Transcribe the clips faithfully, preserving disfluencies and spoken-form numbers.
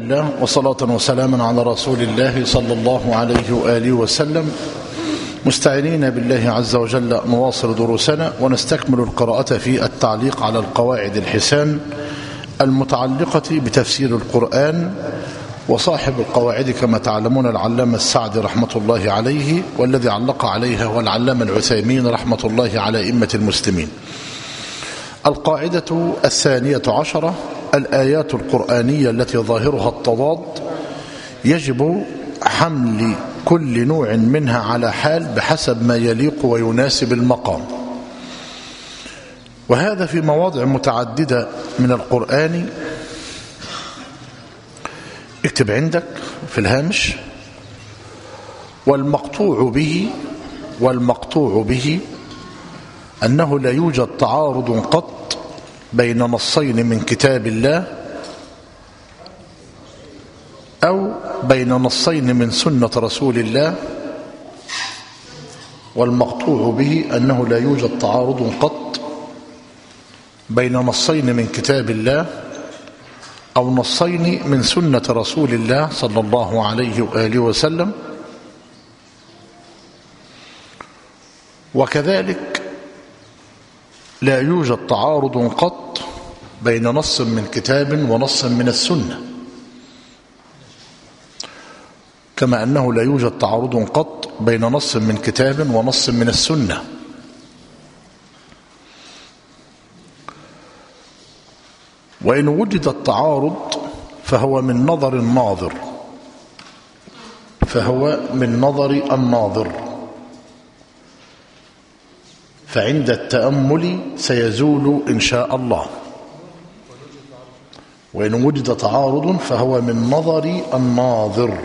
لله وصلاة وسلاما على رسول الله صلى الله عليه وآله وسلم، مستعينين بالله عز وجل نواصل دروسنا ونستكمل القراءة في التعليق على القواعد الحسان المتعلقة بتفسير القرآن. وصاحب القواعد كما تعلمون العلامة السعدي رحمة الله عليه، والذي علق عليها هو العلامة العثيمين رحمة الله على أئمة المسلمين. القاعدة الثانية عشرة: الآيات القرآنية التي ظاهرها التضاد يجب حمل كل نوع منها على حال بحسب ما يليق ويناسب المقام، وهذا في مواضع متعددة من القرآن. اكتب عندك في الهامش: والمقطوع به والمقطوع به أنه لا يوجد تعارض قط بين نصين من كتاب الله أو بين نصين من سنة رسول الله. والمقطوع به أنه لا يوجد تعارض قط بين نصين من كتاب الله أو نصين من سنة رسول الله صلى الله عليه وآله وسلم. وكذلك لا يوجد تعارض قط بين نص من كتاب ونص من السنة، كما أنه لا يوجد تعارض قط بين نص من كتاب ونص من السنة. وإن وجد التعارض فهو من نظر الناظر فهو من نظر الناظر فعند التأمل سيزول إن شاء الله. وإن وجد تعارض فهو من نظر الناظر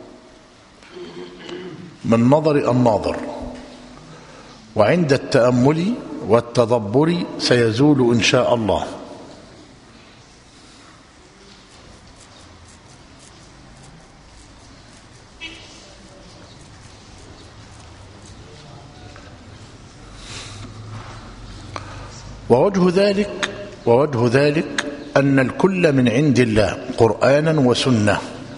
من نظر الناظر وعند التأمل والتدبر سيزول إن شاء الله. ووجه ذلك ووجه ذلك أن الكل من عند الله قرآنا وسنة.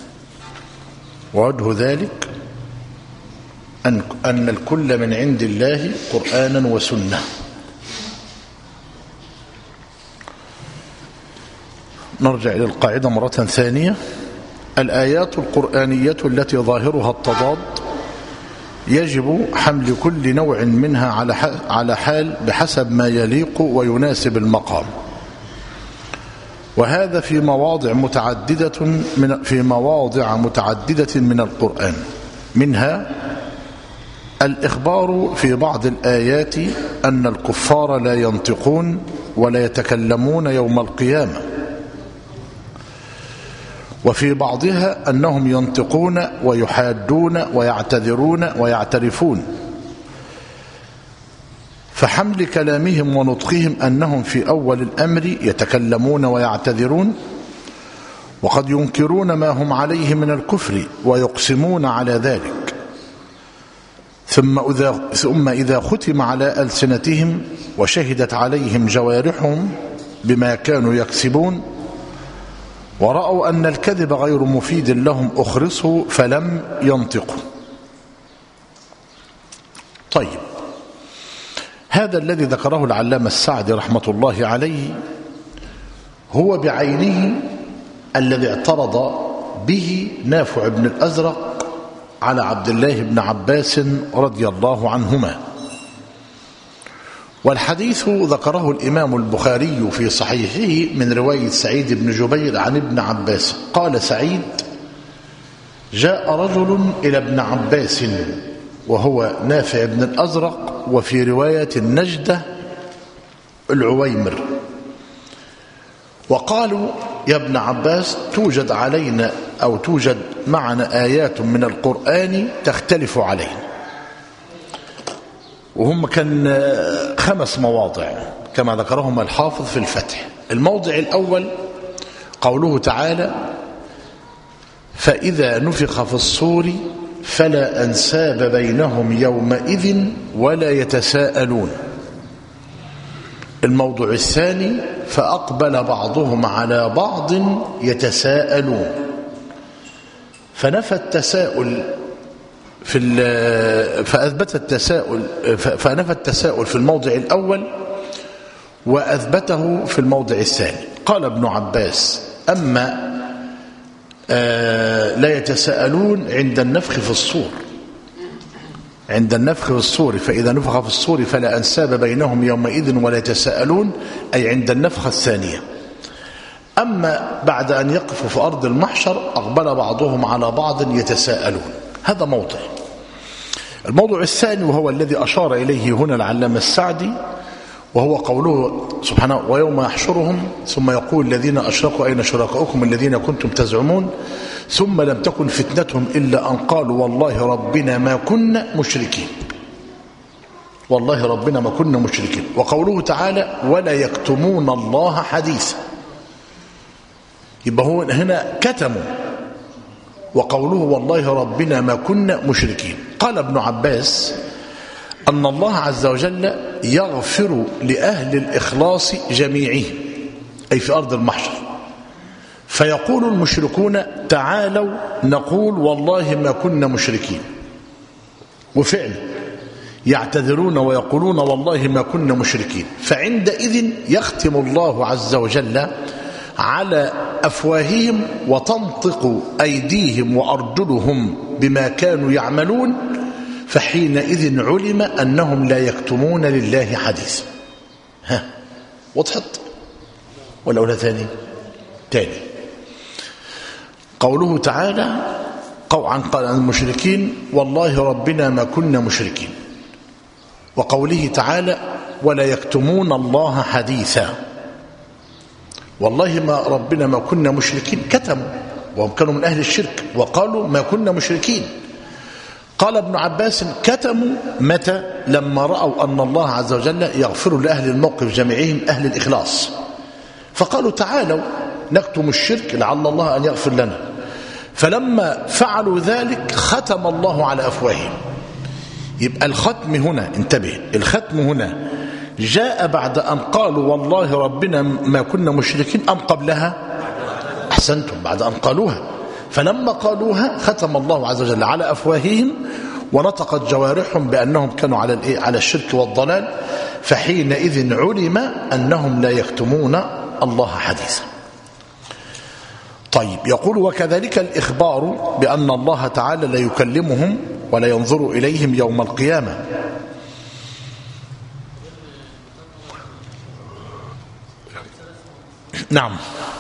ووجه ذلك أن أن الكل من عند الله قرآنا وسنة. نرجع إلى القاعدة مرة ثانية: الآيات القرآنية التي ظاهرها التضاد يجب حمل كل نوع منها على على حال بحسب ما يليق ويناسب المقام، وهذا في مواضع متعددة من في مواضع متعددة من القرآن. منها الإخبار في بعض الآيات أن الكفار لا ينطقون ولا يتكلمون يوم القيامة، وفي بعضها أنهم ينطقون ويحادون ويعتذرون ويعترفون، فحمل كلامهم ونطقهم أنهم في أول الأمر يتكلمون ويعتذرون، وقد ينكرون ما هم عليه من الكفر ويقسمون على ذلك، ثم إذا, ثم إذا ختم على ألسنتهم وشهدت عليهم جوارحهم بما كانوا يكسبون ورأوا أن الكذب غير مفيد لهم أخرسوا فلم ينطقوا. طيب، هذا الذي ذكره العلامة السعدي رحمة الله عليه هو بعينه الذي اعترض به نافع بن الأزرق على عبد الله بن عباس رضي الله عنهما. والحديث ذكره الإمام البخاري في صحيحه من رواية سعيد بن جبير عن ابن عباس قال سعيد: جاء رجل إلى ابن عباس وهو نافع بن الأزرق، وفي رواية النجدة العويمر، وقالوا: يا ابن عباس، توجد علينا أو توجد معنا آيات من القرآن تختلف علينا. وهم كان خمس مواضع كما ذكرهم الحافظ في الفتح. الموضع الأول قوله تعالى: فإذا نفخ في الصور فلا أنساب بينهم يومئذ ولا يتساءلون. الموضوع الثاني: فأقبل بعضهم على بعض يتساءلون. فنفى التساؤل في فأثبت التساؤل فنفى التساؤل في الموضع الأول وأثبته في الموضع الثاني. قال ابن عباس: أما آه لا يتساءلون عند النفخ في الصور، عند النفخ في الصور فإذا نفخ في الصور فلا أنساب بينهم يومئذ ولا يتساءلون، أي عند النفخة الثانية. أما بعد أن يقفوا في أرض المحشر أقبل بعضهم على بعض يتساءلون. هذا موضع. الموضوع الثاني وهو الذي أشار إليه هنا العلامة السعدي، وهو قوله سبحانه: ويوم يحشرهم ثم يقول الذين أشركوا أين شركاؤكم الذين كنتم تزعمون ثم لم تكن فتنتهم إلا أن قالوا والله ربنا ما كنا مشركين، والله ربنا ما كنا مشركين. وقوله تعالى: ولا يكتمون الله حديثا، يبقى هو هنا كتموا. وقوله والله ربنا ما كنا مشركين. قال ابن عباس أن الله عز وجل يغفر لأهل الإخلاص جميعهم، أي في أرض المحشر، فيقول المشركون: تعالوا نقول والله ما كنا مشركين، وفعلا يعتذرون ويقولون والله ما كنا مشركين. فعندئذ يختم الله عز وجل على أفواههم وتنطق أيديهم وأرجلهم بما كانوا يعملون، فحينئذ علم أنهم لا يكتمون لله حديثا. ها وضحت ولا أولا ثاني تاني؟ قوله تعالى عن المشركين: والله ربنا ما كنا مشركين. وقوله تعالى: ولا يكتمون الله حديثا، والله ما ربنا ما كنا مشركين، كتموا وهم كانوا من أهل الشرك وقالوا ما كنا مشركين. قال ابن عباس: كتموا متى؟ لما رأوا أن الله عز وجل يغفر لأهل الموقف جميعهم أهل الإخلاص، فقالوا تعالوا نكتم الشرك لعل الله أن يغفر لنا. فلما فعلوا ذلك ختم الله على أفواههم. يبقى الختم هنا، انتبه، الختم هنا جاء بعد أن قالوا والله ربنا ما كنا مشركين أم قبلها؟ أحسنتم، بعد أن قالوها. فلما قالوها ختم الله عز وجل على أفواههم ونطقت جوارحهم بأنهم كانوا على الإيه؟ على الشرك والضلال، فحينئذ علم أنهم لا يكتمون الله حديثا. طيب، يقول: وكذلك الإخبار بأن الله تعالى لا يكلمهم ولا ينظر إليهم يوم القيامة. نعم.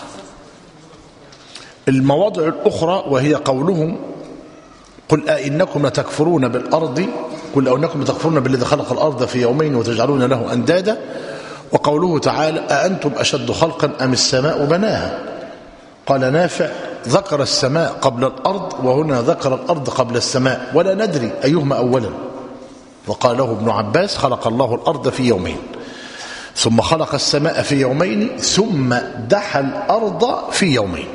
المواضع الأخرى وهي قولهم: قل أئنكم لتكفرون بالأرض قل أئنكم لتكفرون بالذي خلق الأرض في يومين وتجعلون له أندادا. وقوله تعالى: أأنتم أشد خلقا أم السماء بناها. قال نافع: ذكر السماء قبل الأرض، وهنا ذكر الأرض قبل السماء، ولا ندري أيهما أولا. وقاله ابن عباس: خلق الله الأرض في يومين ثم خلق السماء في يومين ثم دحى الأرض في يومين.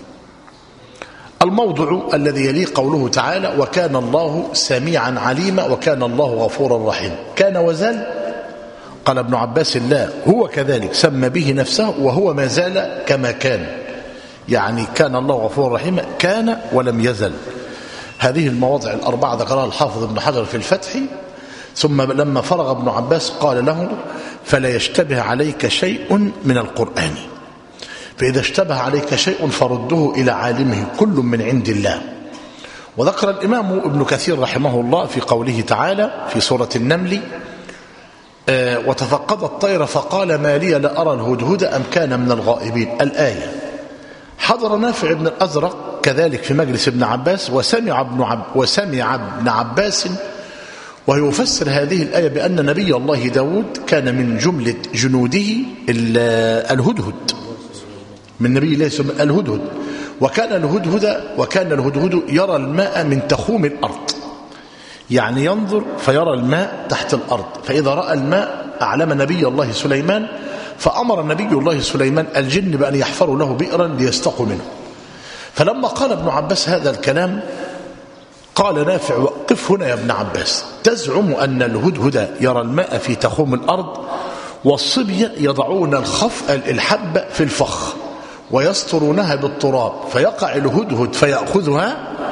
الموضع الذي يليه قوله تعالى: وكان الله سميعا عليما وكان الله غفورا رحيما. كان وزال؟ قال ابن عباس: لا، هو كذلك سمى به نفسه وهو ما زال كما كان، يعني كان الله غفورا رحيما، كان ولم يزل. هذه المواضع الأربعة ذكرها الحافظ ابن حجر في الفتح. ثم لما فرغ ابن عباس قال له: فلا يشتبه عليك شيء من القرآن، فإذا اشتبه عليك شيء فرده إلى عالمه، كل من عند الله. وذكر الإمام ابن كثير رحمه الله في قوله تعالى في سورة النمل: آه وتفقد الطير فقال ما لي لا أرى الهدهد أم كان من الغائبين. الآية. حضر نافع بن الأزرق كذلك في مجلس ابن عباس وسمع ابن, عب وسمع ابن عباس وهو يفسر هذه الآية بأن نبي الله داود كان من جملة جنوده الهدهد، من نبي الله الهدهد، وكان الهدهد وكان الهدهد يرى الماء من تخوم الأرض، يعني ينظر فيرى الماء تحت الأرض، فإذا رأى الماء أعلم نبي الله سليمان، فأمر نبي الله سليمان الجن بأن يحفروا له بئرا ليستقوا منه. فلما قال ابن عباس هذا الكلام قال نافع: وقف هنا يا ابن عباس، تزعم أن الهدهد يرى الماء في تخوم الأرض والصبية يضعون الخف الحبة في الفخ ويسطرونها بالتراب فيقع الهدهد فيأخذها؟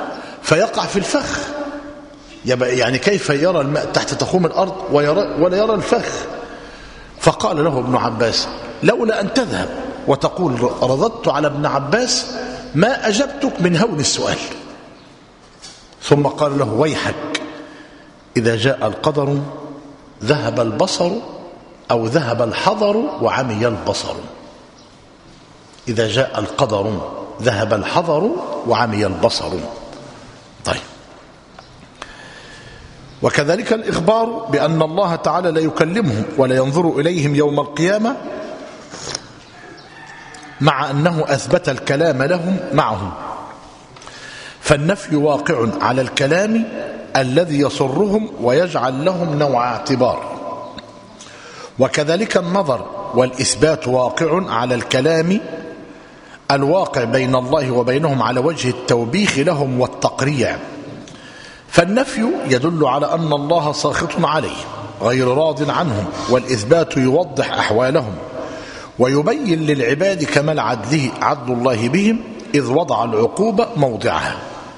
فيقع في الفخ. يعني كيف يرى الماء تحت تخوم الأرض ويرى ولا يرى الفخ؟ فقال له ابن عباس: لولا أن تذهب وتقول رددت على ابن عباس ما أجبتك من هول السؤال. ثم قال له: ويحك، إذا جاء القدر ذهب البصر أو ذهب الحضر وعمي البصر. إذا جاء القدر ذهب الحضر وعمي البصر. طيب، وكذلك الإخبار بأن الله تعالى لا يكلمهم ولا ينظر إليهم يوم القيامة، مع أنه أثبت الكلام لهم معهم، فالنفي واقع على الكلام الذي يصرهم ويجعل لهم نوع اعتبار. وكذلك النظر والإثبات واقع على الكلام الواقع بين الله وبينهم على وجه التوبيخ لهم والتقريع، فالنفي يدل على أن الله ساخط عليه غير راض عنهم، والإثبات يوضح أحوالهم ويبين للعباد كمال عدله عدل الله بهم إذ وضع العقوبة موضعها.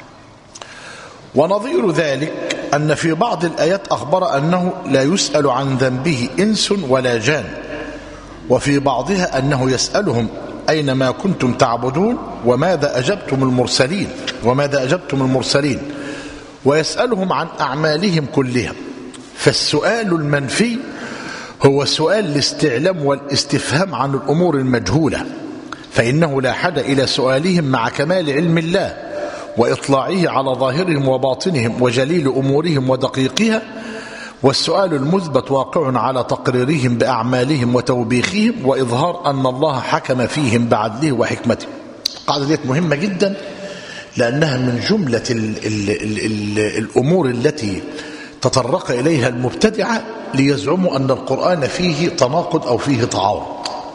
ونظير ذلك أن في بعض الآيات أخبر أنه لا يسأل عن ذنبه إنس ولا جان، وفي بعضها أنه يسألهم أين ما كنتم تعبدون وماذا أجبتم المرسلين وماذا أجبتم المرسلين ويسألهم عن أعمالهم كلها. فالسؤال المنفي هو سؤال الاستعلام والاستفهام عن الأمور المجهولة، فإنه لا حد إلى سؤالهم مع كمال علم الله وإطلاعه على ظاهرهم وباطنهم وجليل أمورهم ودقيقها. والسؤال المثبت واقع على تقريرهم بأعمالهم وتوبيخهم وإظهار أن الله حكم فيهم بعدله وحكمته. القاعدة دي مهمة جدا، لأنها من جملة ال ال ال ال الأمور التي تطرق إليها المبتدعة ليزعموا أن القرآن فيه تناقض أو فيه تعارض.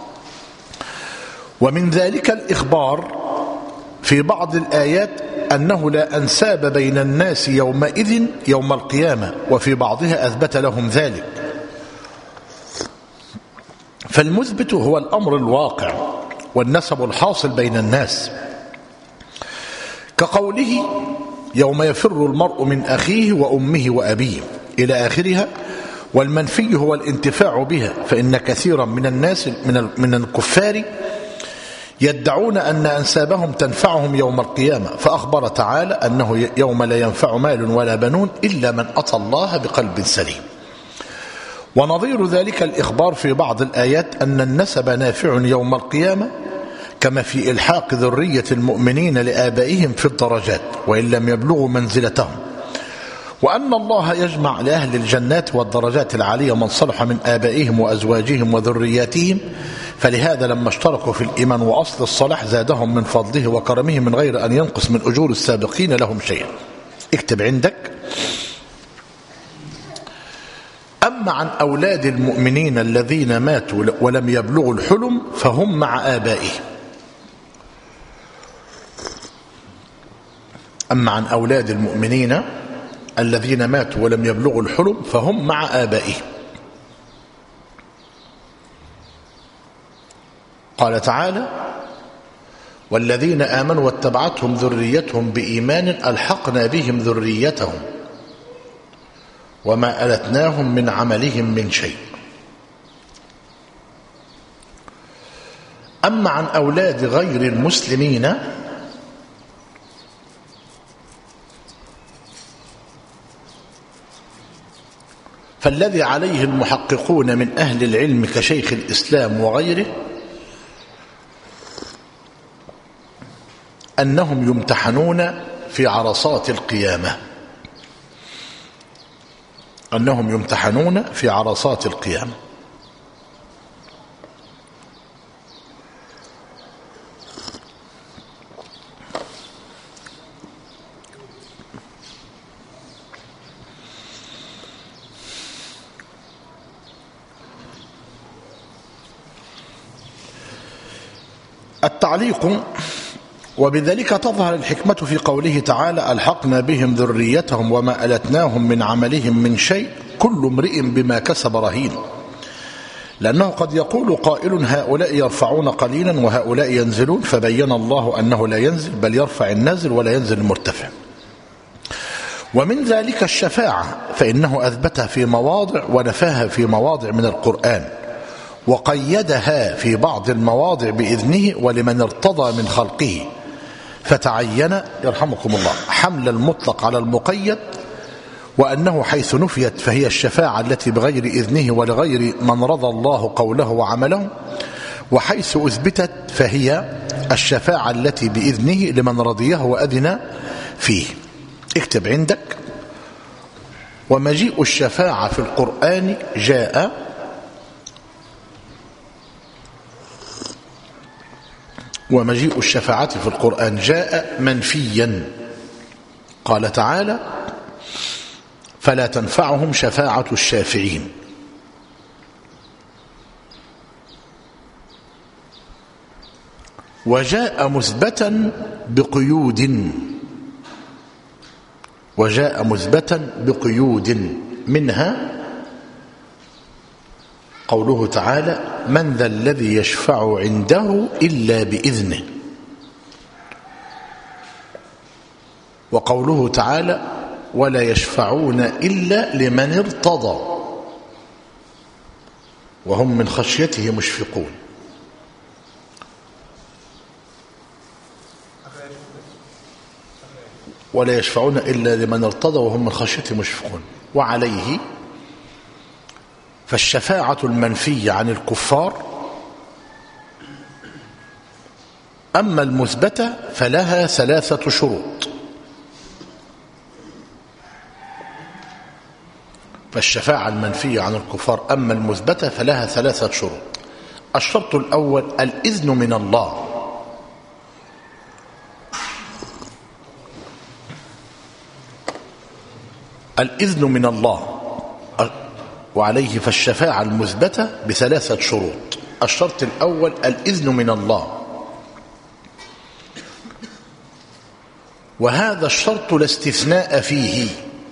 ومن ذلك الإخبار في بعض الآيات أنه لا أنساب بين الناس يومئذ يوم القيامة، وفي بعضها أثبت لهم ذلك. فالمثبت هو الأمر الواقع والنسب الحاصل بين الناس، كقوله يوم يفر المرء من أخيه وأمه وأبيه إلى آخرها. والمنفي هو الانتفاع بها، فإن كثيرا من الناس من من الكفار يدعون أن أنسابهم تنفعهم يوم القيامة، فأخبر تعالى أنه يوم لا ينفع مال ولا بنون إلا من أتى الله بقلب سليم. ونظير ذلك الإخبار في بعض الآيات أن النسب نافع يوم القيامة، كما في إلحاق ذرية المؤمنين لآبائهم في الدرجات وإن لم يبلغوا منزلتهم، وأن الله يجمع لأهل الجنات والدرجات العالية من صلح من آبائهم وأزواجهم وذرياتهم، فلهذا لما اشتركوا في الإيمان وأصل الصلاح زادهم من فضله وكرمه من غير أن ينقص من أجور السابقين لهم شيئا. اكتب عندك: أما عن أولاد المؤمنين الذين ماتوا ولم يبلغوا الحلم فهم مع آبائهم. أما عن أولاد المؤمنين الذين ماتوا ولم يبلغوا الحلم فهم مع آبائهم. قال تعالى: والذين آمنوا واتبعتهم ذريتهم بإيمان ألحقنا بهم ذريتهم وما ألتناهم من عملهم من شيء. أما عن أولاد غير المسلمين فالذي عليه المحققون من أهل العلم كشيخ الإسلام وغيره أنهم يمتحنون في عرصات القيامة أنهم يمتحنون في عرصات القيامة. التعليق: وبذلك تظهر الحكمة في قوله تعالى: ألحقنا بهم ذريتهم وما ألتناهم من عملهم من شيء كل امرئ بما كسب رهين، لأنه قد يقول قائل: هؤلاء يرفعون قليلا وهؤلاء ينزلون، فبين الله أنه لا ينزل بل يرفع النازل ولا ينزل المرتفع. ومن ذلك الشفاعة، فإنه أثبتها في مواضع ونفاها في مواضع من القرآن، وقيدها في بعض المواضع بإذنه ولمن ارتضى من خلقه، فتعين يرحمكم الله حمل المطلق على المقيد، وأنه حيث نفيت فهي الشفاعة التي بغير إذنه ولغير من رضى الله قوله وعمله، وحيث أثبتت فهي الشفاعة التي بإذنه لمن رضيه وأذن فيه. اكتب عندك: ومجيء الشفاعة في القرآن جاء ومجيء الشفاعة في القرآن جاء منفيا. قال تعالى: فلا تنفعهم شفاعة الشافعين. وجاء مثبتا بقيود وجاء مثبتا بقيود منها قوله تعالى: من ذا الذي يشفع عنده إلا بإذنه. وقوله تعالى: ولا يشفعون إلا لمن ارتضى وهم من خشيته مشفقون. ولا يشفعون إلا لمن ارتضى وهم من خشيته مشفقون. وعليه فالشفاعة المنفية عن الكفار أما المثبتة فلها ثلاثة شروط. فالشفاعة المنفية عن الكفار أما المثبتة فلها ثلاثة شروط. الشرط الأول الإذن من الله، الإذن من الله. وعليه فالشفاعة المثبتة بثلاثة شروط. الشرط الأول الإذن من الله، وهذا الشرط لا استثناء فيه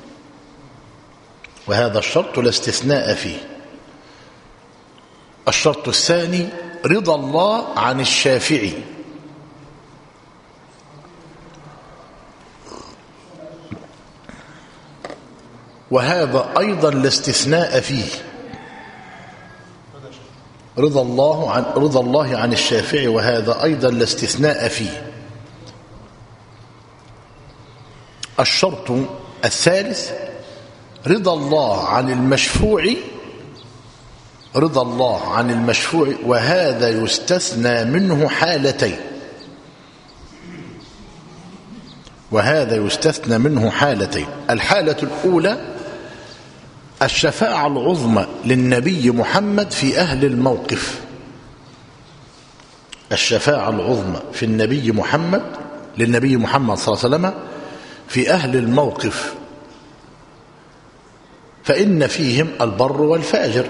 وهذا الشرط لا استثناء فيه. الشرط الثاني رضا الله عن الشافعي، وهذا أيضا لا استثناء فيه. رضا الله عن رضا الله عن الشافعي وهذا أيضا لا استثناء فيه. الشرط الثالث رضا الله عن المشفوع رضا الله عن المشفوع وهذا يستثنى منه حالتين وهذا يستثنى منه حالتين. الحالة الأولى الشفاعة العظمى للنبي محمد في أهل الموقف. الشفاعة العظمى في النبي محمد للنبي محمد صلى الله عليه وسلم في أهل الموقف، فإن فيهم البر والفاجر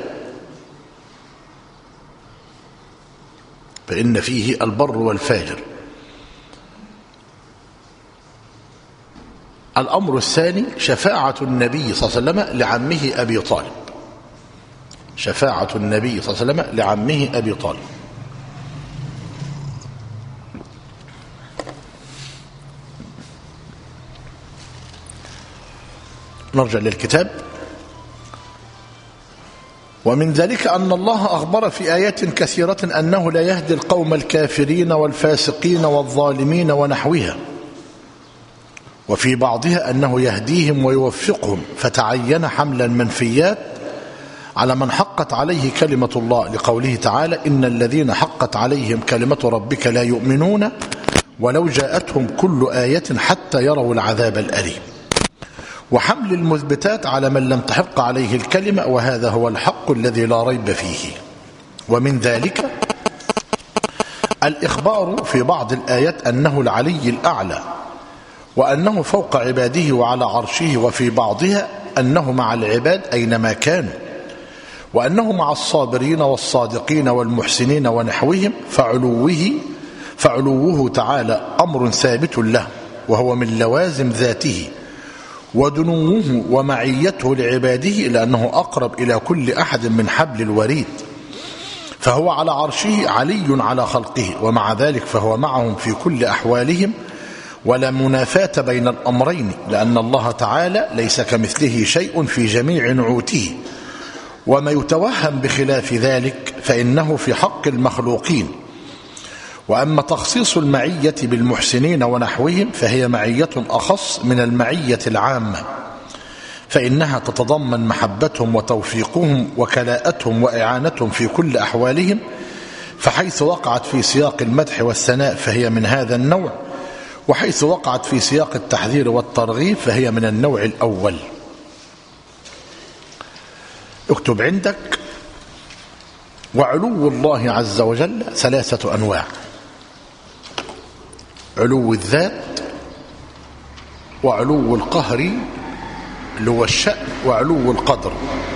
فإن فيه البر والفاجر. الأمر الثاني شفاعة النبي صلى الله عليه وسلم لعمه أبي طالب شفاعة النبي صلى الله عليه وسلم لعمه أبي طالب. نرجع للكتاب. ومن ذلك أن الله أخبر في آيات كثيرة أنه لا يهدي القوم الكافرين والفاسقين والظالمين ونحوها، وفي بعضها أنه يهديهم ويوفقهم، فتعين حمل المنفيات على من حقت عليه كلمة الله، لقوله تعالى: إن الذين حقت عليهم كلمة ربك لا يؤمنون ولو جاءتهم كل آية حتى يروا العذاب الأليم. وحمل المثبتات على من لم تحق عليه الكلمة، وهذا هو الحق الذي لا ريب فيه. ومن ذلك الإخبار في بعض الآيات أنه العلي الأعلى وأنه فوق عباده وعلى عرشه، وفي بعضها أنه مع العباد أينما كانوا، وأنه مع الصابرين والصادقين والمحسنين ونحوهم، فعلوه فعلوه تعالى أمر ثابت له وهو من لوازم ذاته، ودنوه ومعيته لعباده لأنه أقرب إلى كل أحد من حبل الوريد، فهو على عرشه علي على خلقه، ومع ذلك فهو معهم في كل أحوالهم ولا منافاة بين الأمرين، لأن الله تعالى ليس كمثله شيء في جميع نعوته، وما يتوهم بخلاف ذلك فإنه في حق المخلوقين. وأما تخصيص المعية بالمحسنين ونحوهم فهي معية أخص من المعية العامة، فإنها تتضمن محبتهم وتوفيقهم وكلاءتهم وإعانتهم في كل أحوالهم، فحيث وقعت في سياق المدح والثناء فهي من هذا النوع، وحيث وقعت في سياق التحذير والترغيب فهي من النوع الأول. اكتب عندك: وعلو الله عز وجل ثلاثة أنواع: علو الذات، وعلو القهر اللي هو الشأن، وعلو القدر.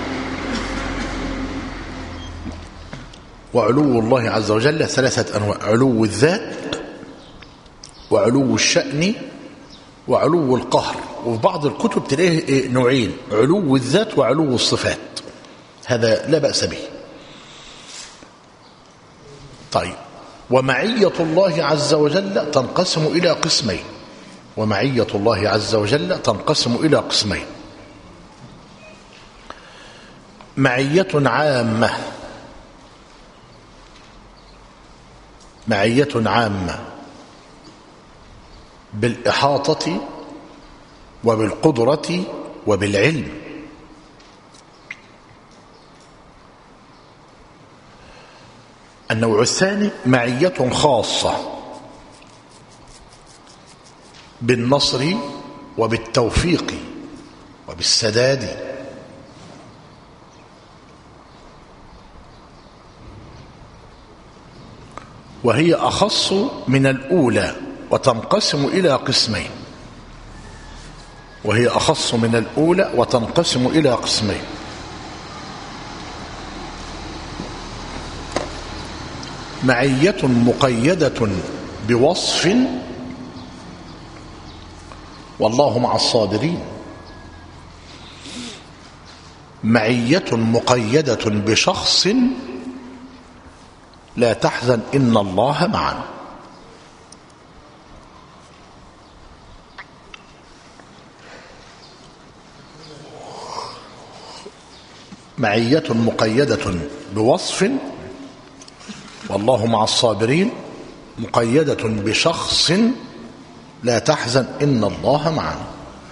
وعلو الله عز وجل ثلاثة أنواع: علو الذات، وعلو الشأن، وعلو القهر. وفي بعض الكتب تلاقيه نوعين: علو الذات وعلو الصفات. هذا لا بأس به. طيب، ومعية الله عز وجل تنقسم إلى قسمين. ومعية الله عز وجل تنقسم إلى قسمين: معية عامة، معية عامة بالإحاطة وبالقدرة وبالعلم. النوع الثاني معية خاصة بالنصر وبالتوفيق وبالسداد. وهي أخص من الأولى وتنقسم إلى قسمين. وهي أخص من الأولى وتنقسم إلى قسمين: معية مقيدة بوصف والله مع الصابرين. معية مقيدة بشخص لا تحزن إن الله معنا. معية مقيدة بوصف والله مع الصابرين، مقيدة بشخص لا تحزن إن الله معنا.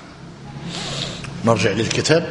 نرجع للكتاب.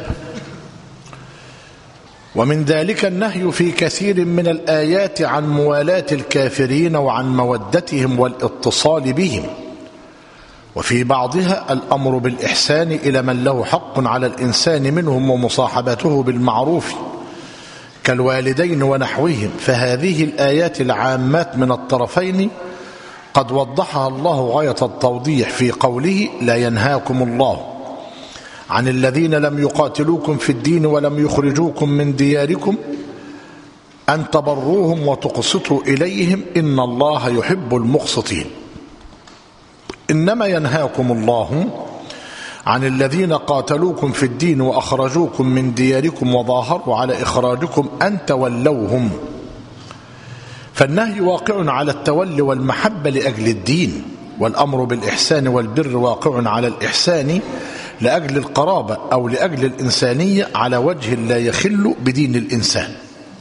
ومن ذلك النهي في كثير من الآيات عن موالاة الكافرين وعن مودتهم والاتصال بهم، وفي بعضها الأمر بالإحسان إلى من له حق على الإنسان منهم ومصاحبته بالمعروف كالوالدين ونحوهم. فهذه الآيات العامات من الطرفين قد وضحها الله غاية التوضيح في قوله: لا ينهاكم الله عن الذين لم يقاتلوكم في الدين ولم يخرجوكم من دياركم أن تبروهم وتقسطوا إليهم إن الله يحب المقسطين. إنما ينهاكم الله عن الذين قاتلوكم في الدين وأخرجوكم من دياركم وظاهروا على إخراجكم أن تولوهم. فالنهي واقع على التولي والمحبة لأجل الدين، والأمر بالإحسان والبر واقع على الإحسان لأجل القرابة أو لأجل الإنسانية على وجه لا يخل بدين الإنسان.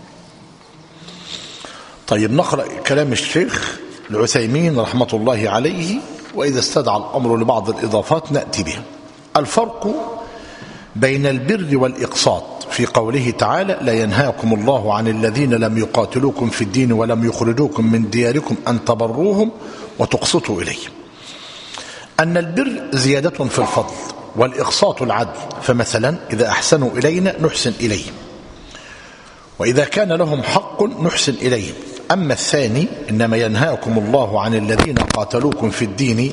طيب، نقرأ كلام الشيخ العثيمين رحمة الله عليه، وإذا استدعى الأمر لبعض الإضافات نأتي بها. الفرق بين البر والإقساط في قوله تعالى: لا ينهاكم الله عن الذين لم يقاتلوكم في الدين ولم يخرجوكم من دياركم أن تبروهم وتقسطوا إليهم. أن البر زيادة في الفضل، والإقساط العدل. فمثلا إذا أحسنوا إلينا نحسن إليهم، وإذا كان لهم حق نحسن إليهم. أما الثاني: إنما ينهاكم الله عن الذين قاتلوكم في الدين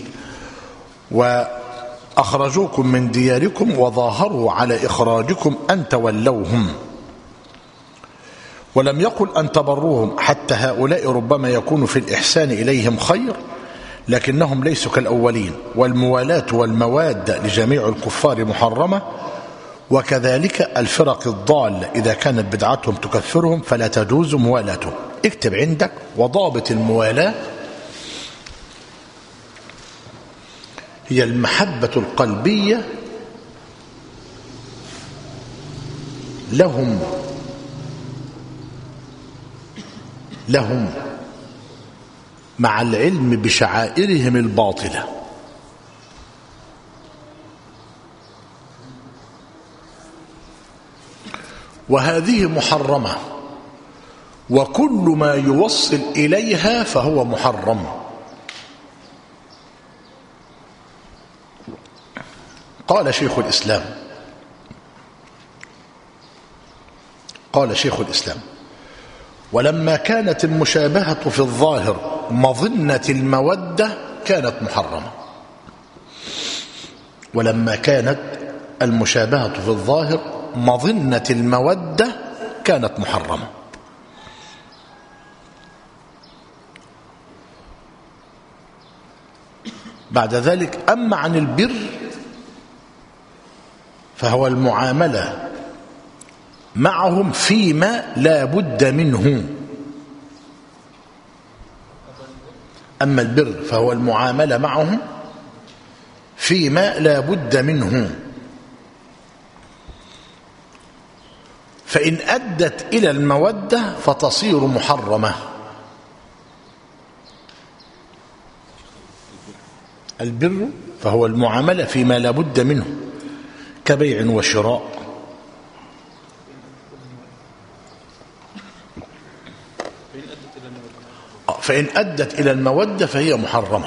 وأخرجوكم من دياركم وظاهروا على إخراجكم أن تولوهم. ولم يقل أن تبروهم، حتى هؤلاء ربما يكون في الإحسان إليهم خير، لكنهم ليسوا كالأولين. والموالاة والمواد لجميع الكفار محرمة، وكذلك الفرق الضالة إذا كانت بدعتهم تكفرهم فلا تجوز موالاتهم. اكتب عندك: وضابط الموالاة هي المحبة القلبية لهم لهم مع العلم بشعائرهم الباطلة. وهذه محرمة، وكل ما يوصل إليها فهو محرم. قال شيخ الإسلام قال شيخ الإسلام ولما كانت المشابهة في الظاهر مظنة المودة كانت محرمة. ولما كانت المشابهة في الظاهر مظنة المودة كانت محرمة. بعد ذلك أما عن البر فهو المعاملة معهم فيما لا بد منه. أما البر فهو المعاملة معهم فيما لا بد منه، فإن أدت إلى المودة فتصير محرمة. البر فهو المعاملة فيما لا بد منه كبيع وشراء. فإن أدت إلى المودة فهي محرمة.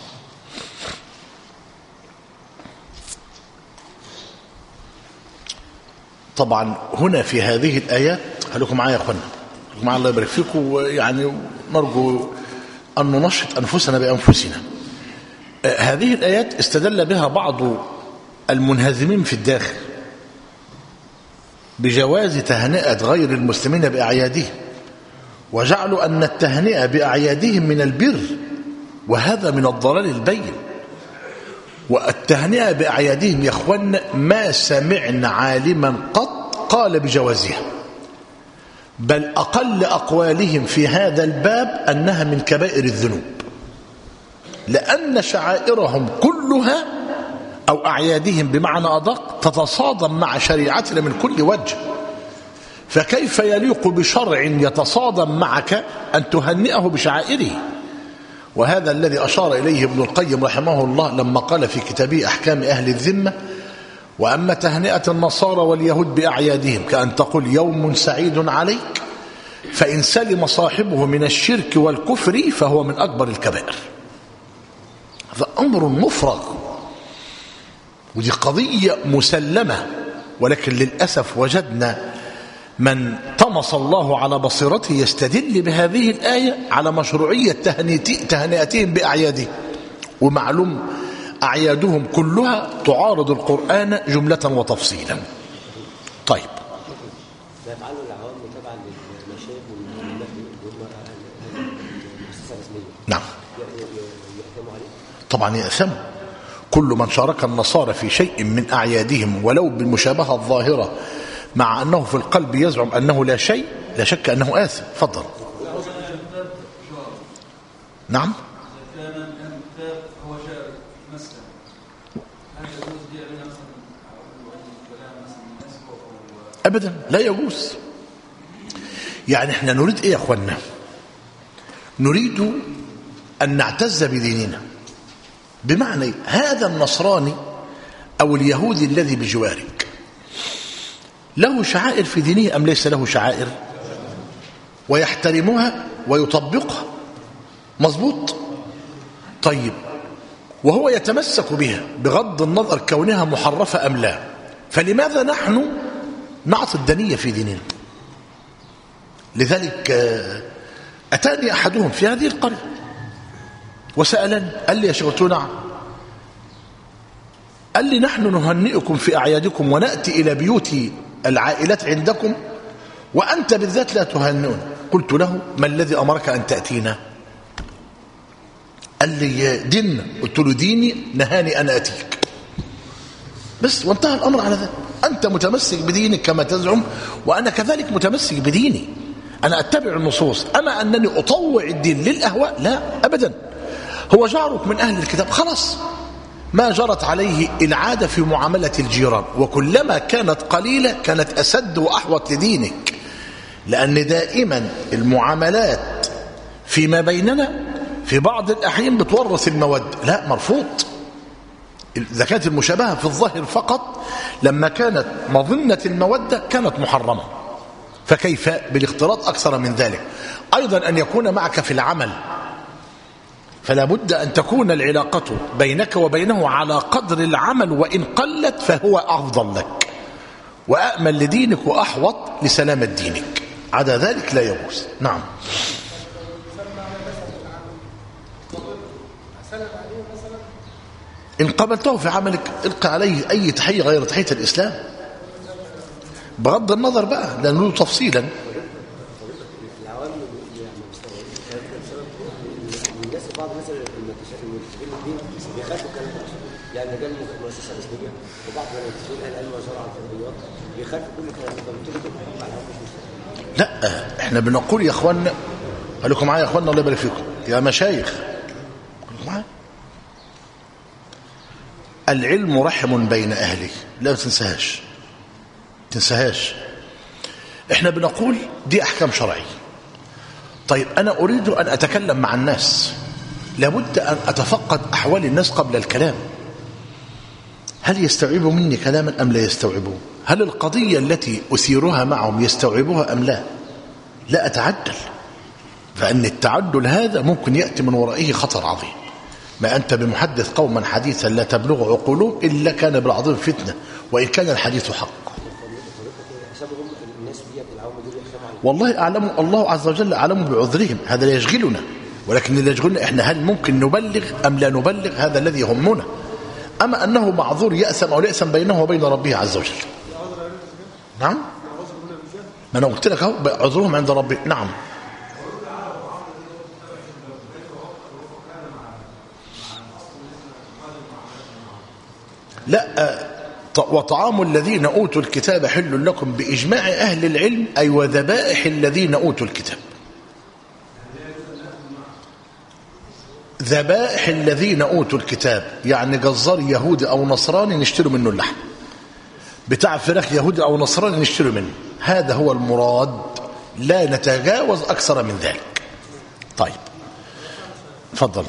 طبعا هنا في هذه الآيات خليكم معايا يا أخوانا، مع الله يبارك فيكم، ويعني نرجو أن ننشط أنفسنا بأنفسنا. هذه الآيات استدل بها بعض المنهزمين في الداخل بجواز تهنئة غير المسلمين بأعيادهم، وجعلوا أن التهنئة بأعيادهم من البر، وهذا من الضلال البين. والتهنئة بأعيادهم يا أخوانا ما سمعنا عالما قط قال بجوازها، بل أقل أقوالهم في هذا الباب أنها من كبائر الذنوب، لأن شعائرهم كلها أو أعيادهم بمعنى أدق تتصادم مع شريعتنا من كل وجه، فكيف يليق بشرع يتصادم معك أن تهنئه بشعائره؟ وهذا الذي أشار إليه ابن القيم رحمه الله لما قال في كتابه أحكام أهل الذمة: وأما تهنئة النصارى واليهود بأعيادهم كأن تقول يوم سعيد عليك، فإن سلم صاحبه من الشرك والكفر فهو من أكبر الكبائر. هذا أمر مفرغ، ودي قضية مسلمة، ولكن للأسف وجدنا من طمس الله على بصيرته يستدل بهذه الآية على مشروعية تهنئتهم بأعيادهم، ومعلوم أعيادهم كلها تعارض القرآن جملة وتفصيلا. طيب، نعم طبعا يأثم كل من شارك النصارى في شيء من أعيادهم ولو بالمشابهة الظاهرة، مع أنه في القلب يزعم أنه لا شيء، لا شك أنه آثم. فضل. نعم. أبدا لا يجوز. يعني احنا نريد ايه يا اخوانا؟ نريد أن نعتز بديننا، بمعنى هذا النصراني أو اليهودي الذي بجوارك له شعائر في دينه أم ليس له شعائر؟ ويحترمها ويطبقها، مظبوط؟ طيب، وهو يتمسك بها بغض النظر كونها محرفة أم لا، فلماذا نحن نعطي الدنية في ديننا؟ لذلك أتاني أحدهم في هذه القرية وسألني، قال لي يا شيخ نعم، قال لي نحن نهنئكم في أعيادكم ونأتي إلى بيوت العائلات عندكم وأنت بالذات لا تهنئون. قلت له: ما الذي أمرك أن تأتينا؟ قال لي: دين. قلت له: ديني نهاني أن أتيك، بس، وانتهى الأمر على ذلك. أنت متمسك بدينك كما تزعم، وأنا كذلك متمسك بديني، أنا أتبع النصوص. أما أنني أطوع الدين للأهواء لا أبدا. هو جارك من أهل الكتاب، خلاص ما جرت عليه العادة في معاملة الجيران، وكلما كانت قليلة كانت أسد وأحوط لدينك، لأن دائما المعاملات فيما بيننا في بعض الأحيان بتورث المودة. لا، مرفوض. إذا كانت المشابهة في الظاهر فقط، لما كانت مظنة المودة كانت محرمة، فكيف بالاختلاط أكثر من ذلك؟ أيضا أن يكون معك في العمل، فلا بد أن تكون العلاقة بينك وبينه على قدر العمل، وإن قلت فهو أفضل لك وأأمن لدينك وأحوط لسلامة دينك، عدا ذلك لا يجوز. نعم. إن قابلته في عملك القى عليه أي تحية غير تحية الإسلام، بغض النظر بقى لأنه تفصيلا. بعض الناس المنتشرين بيخافوا كلام يعني رجال المؤسسه الاسلاميه وبعض المنتشرين اهل العلم والشرع والفضليات بيخافوا كل كلام ده. لا، احنا بنقول يا اخوانا، قال لكم معايا يا اخوانا الله يبارك فيكم يا مشايخ، معايا العلم رحم بين اهله، لا تنساهاش تنساهاش. احنا بنقول دي احكام شرعيه. طيب انا اريد ان اتكلم مع الناس، لابد أن أتفقد أحوال الناس قبل الكلام. هل يستوعبوا مني كلاما أم لا يستوعبوا؟ هل القضية التي أثيرها معهم يستوعبوها أم لا؟ لا أتعدل، فأن التعدل هذا ممكن يأتي من ورائه خطر عظيم. ما أنت بمحدث قوما حديثا لا تبلغ عقولهم إلا كان بالعظيم فتنة، وإن كان الحديث حق. والله أعلم، الله عز وجل أعلم بعذرهم، هذا لا يشغلنا، ولكن اللي يشغلنا إحنا هل ممكن نبلغ أم لا نبلغ، هذا الذي يهمنا. أما أنه معذور يأثم أو يأثم بينه وبين ربه عز وجل. نعم، ما أنا قلت لك أهو عذرهم عند ربه. نعم. لا، وطعام الذين أوتوا الكتاب حل لكم بإجماع أهل العلم، أي وذبائح الذين أوتوا الكتاب. ذبائح الذين أوتوا الكتاب يعني جزار يهودي أو نصراني نشتري منه اللحم، بتاع فراخ يهودي أو نصراني نشتري منه، هذا هو المراد، لا نتجاوز أكثر من ذلك. طيب تفضل.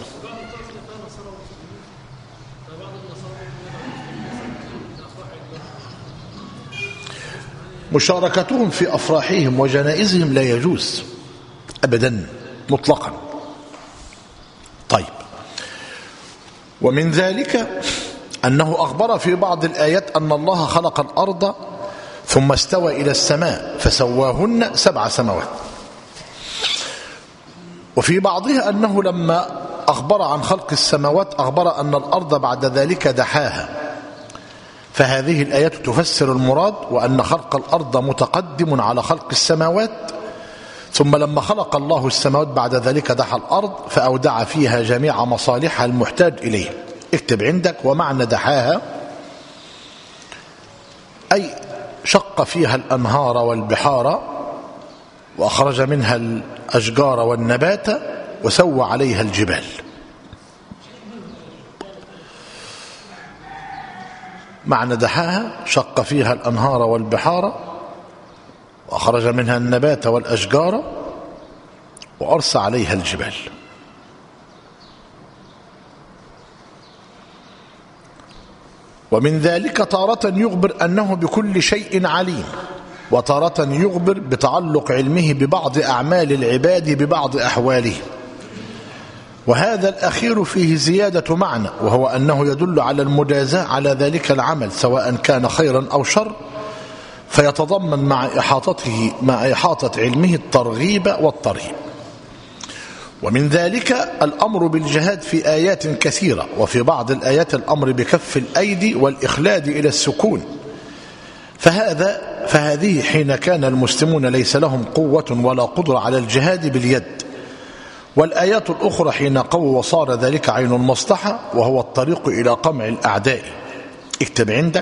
مشاركتهم في أفراحهم وجنائزهم لا يجوز أبدا مطلقا. طيب، ومن ذلك أنه أخبر في بعض الآيات أن الله خلق الأرض ثم استوى إلى السماء فسواهن سبع سماوات، وفي بعضها أنه لما أخبر عن خلق السماوات أخبر أن الأرض بعد ذلك دحاها، فهذه الآيات تفسر المراد، وأن خلق الأرض متقدم على خلق السماوات، ثم لما خلق الله السماوات بعد ذلك دحى الأرض فأودع فيها جميع مصالحها المحتاج إليه. اكتب عندك: ومعنى دحاها أي شق فيها الأنهار والبحار وأخرج منها الأشجار والنبات وسوى عليها الجبال. معنى دحاها شق فيها الأنهار والبحار وأخرج منها النبات والأشجار وأرسى عليها الجبال. ومن ذلك تارة يخبر أنه بكل شيء عليم، وتارة يخبر بتعلق علمه ببعض أعمال العباد ببعض أحواله، وهذا الأخير فيه زيادة معنى، وهو أنه يدل على المجازاة على ذلك العمل سواء كان خيرا أو شر، فيتضمن مع إحاطته مع إحاطة علمه الترغيب والترهيب. ومن ذلك الأمر بالجهاد في آيات كثيرة، وفي بعض الآيات الأمر بكف الأيدي والإخلاد إلى السكون، فهذا فهذه حين كان المسلمون ليس لهم قوة ولا قدرة على الجهاد باليد، والآيات الأخرى حين قووا وصار ذلك عين المصلحة وهو الطريق إلى قمع الأعداء. اكتب عندك: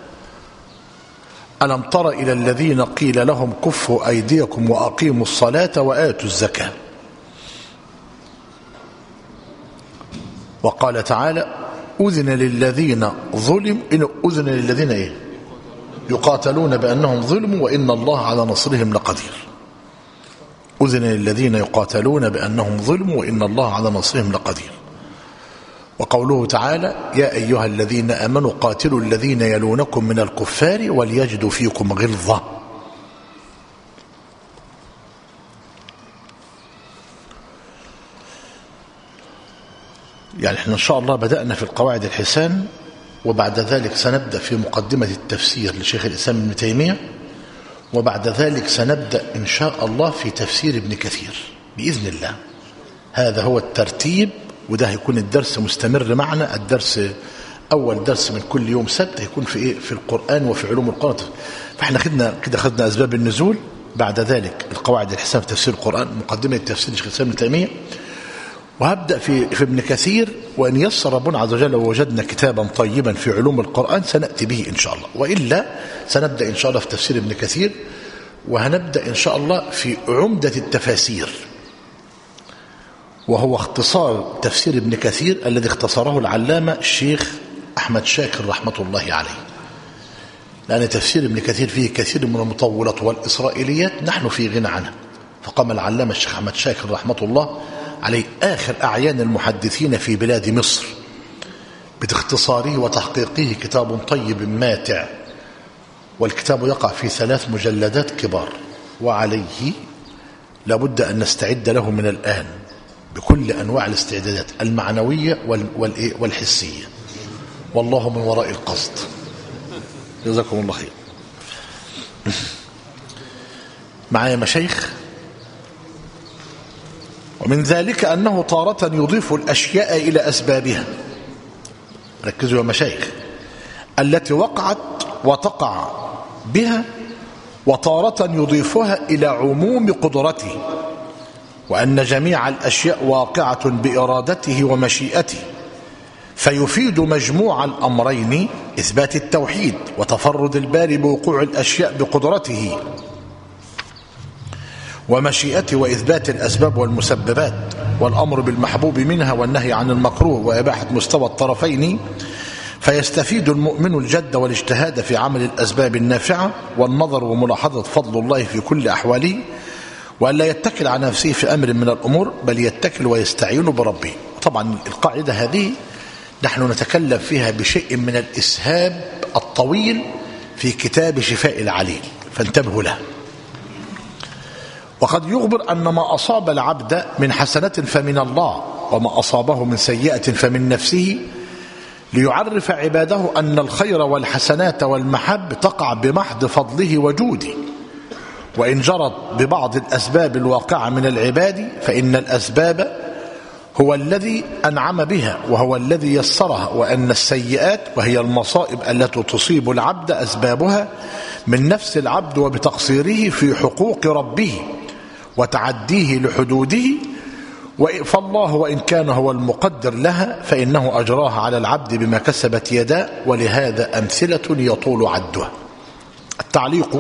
ألم تر إلى الذين قيل لهم كفوا أيديكم وأقيموا الصلاة وآتوا الزكاة. وقال تعالى: أذن للذين ظلم إن أذن للذين إيه يقاتلون بأنهم ظلموا وإن الله على نصرهم لقدير. أذن للذين يقاتلون بأنهم ظلموا وإن الله على نصرهم لقدير. وقوله تعالى يا أيها الذين آمنوا قاتلوا الذين يلونكم من الكفار وليجدوا فيكم غلظة. يعني احنا ان شاء الله بدأنا في القواعد الحسان، وبعد ذلك سنبدأ في مقدمة التفسير لشيخ الإسلام ابن تيمية، وبعد ذلك سنبدأ إن شاء الله في تفسير ابن كثير بإذن الله. هذا هو الترتيب، وده هيكون الدرس مستمر معنا. الدرس أول درس من كل يوم سبت هيكون في إيه؟ في القرآن وفي علوم القرآن. فإحنا خدنا كده خدنا أسباب النزول، بعد ذلك القواعد الحسان في تفسير القرآن، مقدمة التفسير لشيخ الإسلام ابن تيمية، وهبدأ في في ابن كثير. وإن يسر ربنا عز وجل ووجدنا كتابا طيبا في علوم القرآن سنأتي به إن شاء الله، وإلا سنبدأ إن شاء الله في تفسير ابن كثير، وهنبدأ إن شاء الله في عمدة التفاسير، وهو اختصار تفسير ابن كثير الذي اختصره العلامة الشيخ أحمد شاكر رحمة الله عليه. لأن تفسير ابن كثير فيه كثير من المطولات والإسرائيليات نحن في غنى عنها، فقام العلامة الشيخ أحمد شاكر رحمة الله عليه آخر أعيان المحدثين في بلاد مصر باختصاره وتحقيقه كتاب طيب ماتع، والكتاب يقع في ثلاث مجلدات كبار، وعليه لابد أن نستعد له من الآن بكل أنواع الاستعدادات المعنوية والحسية، والله من وراء القصد. جزاكم الله خير. معايا مشايخ؟ ومن ذلك أنه تارة يضيف الأشياء إلى أسبابها، ركزوا يا مشايخ، التي وقعت وتقع بها، وتارة يضيفها إلى عموم قدرته، وأن جميع الأشياء واقعة بإرادته ومشيئته، فيفيد مجموع الأمرين إثبات التوحيد وتفرد الباري بوقوع الأشياء بقدرته ومشيئته، وإثبات الأسباب والمسببات، والأمر بالمحبوب منها والنهي عن المكروه، وإباحة مستوى الطرفين. فيستفيد المؤمن الجد والاجتهاد في عمل الأسباب النافعة، والنظر وملاحظة فضل الله في كل أحواله، وأن لا يتكل على نفسه في أمر من الأمور، بل يتكل ويستعين بربه. طبعا القاعدة هذه نحن نتكلم فيها بشيء من الإسهاب الطويل في كتاب شفاء العليل، فانتبهوا له. وقد يخبر أن ما أصاب العبد من حسنة فمن الله، وما أصابه من سيئة فمن نفسه، ليعرف عباده أن الخير والحسنات والمحب تقع بمحض فضله وجوده، وإن جرت ببعض الأسباب الواقعة من العباد فإن الأسباب هو الذي أنعم بها وهو الذي يسرها، وأن السيئات وهي المصائب التي تصيب العبد أسبابها من نفس العبد وبتقصيره في حقوق ربه وتعديه لحدوده، فالله وإن كان هو المقدر لها فإنه أجراها على العبد بما كسبت يداه، ولهذا أمثلة يطول عدها. التعليق: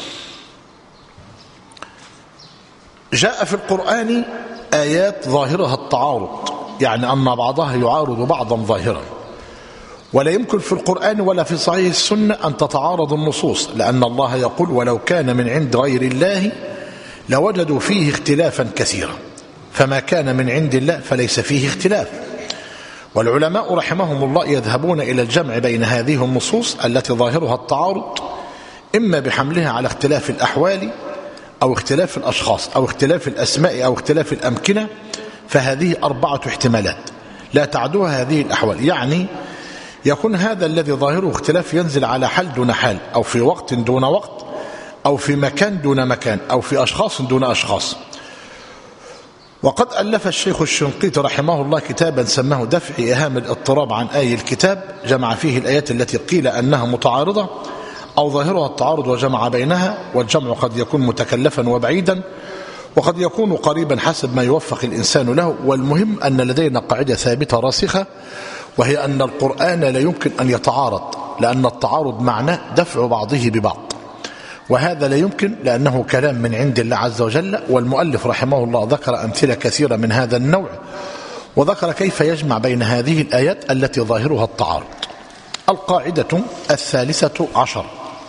جاء في القرآن آيات ظاهرها التعارض، يعني أن بعضها يعارض بعضا ظاهرا، ولا يمكن في القرآن ولا في صحيح السنة أن تتعارض النصوص، لأن الله يقول ولو كان من عند غير الله لوجدوا فيه اختلافا كثيرا، فما كان من عند الله فليس فيه اختلاف. والعلماء رحمهم الله يذهبون إلى الجمع بين هذه النصوص التي ظاهرها التعارض، إما بحملها على اختلاف الأحوال أو اختلاف الأشخاص أو اختلاف الأسماء أو اختلاف الأمكنة، فهذه أربعة احتمالات لا تعدوها هذه الأحوال. يعني يكون هذا الذي ظاهره اختلاف ينزل على حال دون حال، أو في وقت دون وقت، أو في مكان دون مكان، أو في أشخاص دون أشخاص. وقد ألف الشيخ الشنقيطي رحمه الله كتابا سماه دفع إيهام الاضطراب عن آي الكتاب، جمع فيه الآيات التي قيل أنها متعارضة أو ظاهرها التعارض وجمع بينها، والجمع قد يكون متكلفا وبعيدا، وقد يكون قريبا حسب ما يوفق الإنسان له. والمهم أن لدينا قاعدة ثابتة راسخة، وهي أن القرآن لا يمكن أن يتعارض، لأن التعارض معناه دفع بعضه ببعض، وهذا لا يمكن لأنه كلام من عند الله عز وجل. والمؤلف رحمه الله ذكر أمثلة كثيرة من هذا النوع، وذكر كيف يجمع بين هذه الآيات التي ظاهرها التعارض. القاعدة الثالثة عشر: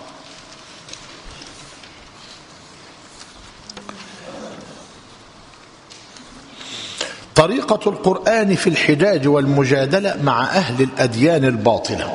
طريقة القرآن في الحجاج والمجادلة مع أهل الأديان الباطلة.